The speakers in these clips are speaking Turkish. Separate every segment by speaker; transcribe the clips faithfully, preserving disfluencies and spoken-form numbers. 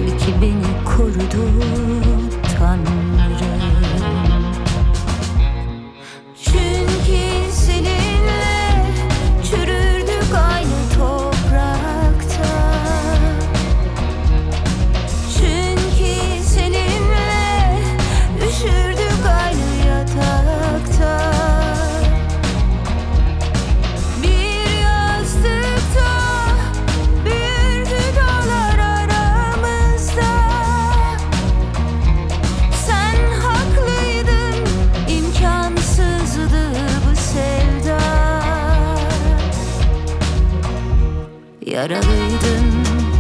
Speaker 1: belki beni korudu Tanrım. Çünkü seninle çürürdük aynı toprakta. Çünkü seninle üşürdük aynı yatakta. Bir yastıkta büyürdü dağlar aramızda. Sen haklıydın, imkansızdı bu sevda. Yaralıydın,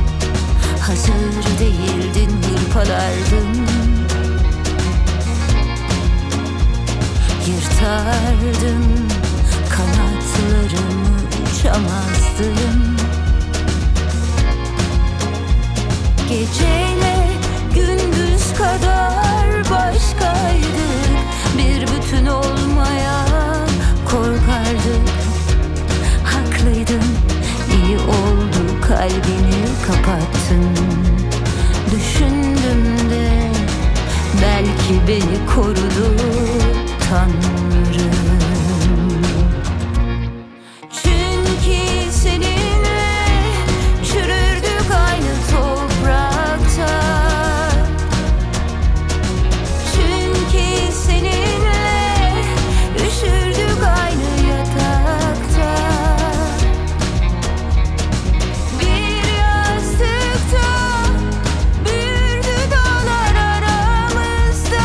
Speaker 1: hazır değildin, hırpalardın. Yırtardın kanatlarımı, uçamazdım. Geceyle gündüz kadar başkaydık. Bir bütün olmaya korkardık. Haklıydın, iyi oldu kalbini kapattın. Düşündüm de belki beni korudu Tanrım. Çünkü seninle çürürdük aynı toprakta. Çünkü seninle üşürdük aynı yatakta. Bir yastıkta büyürdü dağlar aramızda.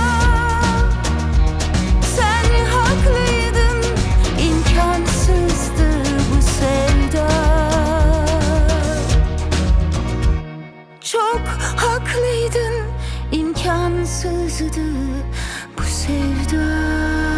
Speaker 1: Sen haklıydın, imkansızdı bu sevda. Çok haklıydın, imkansızdı bu sevda.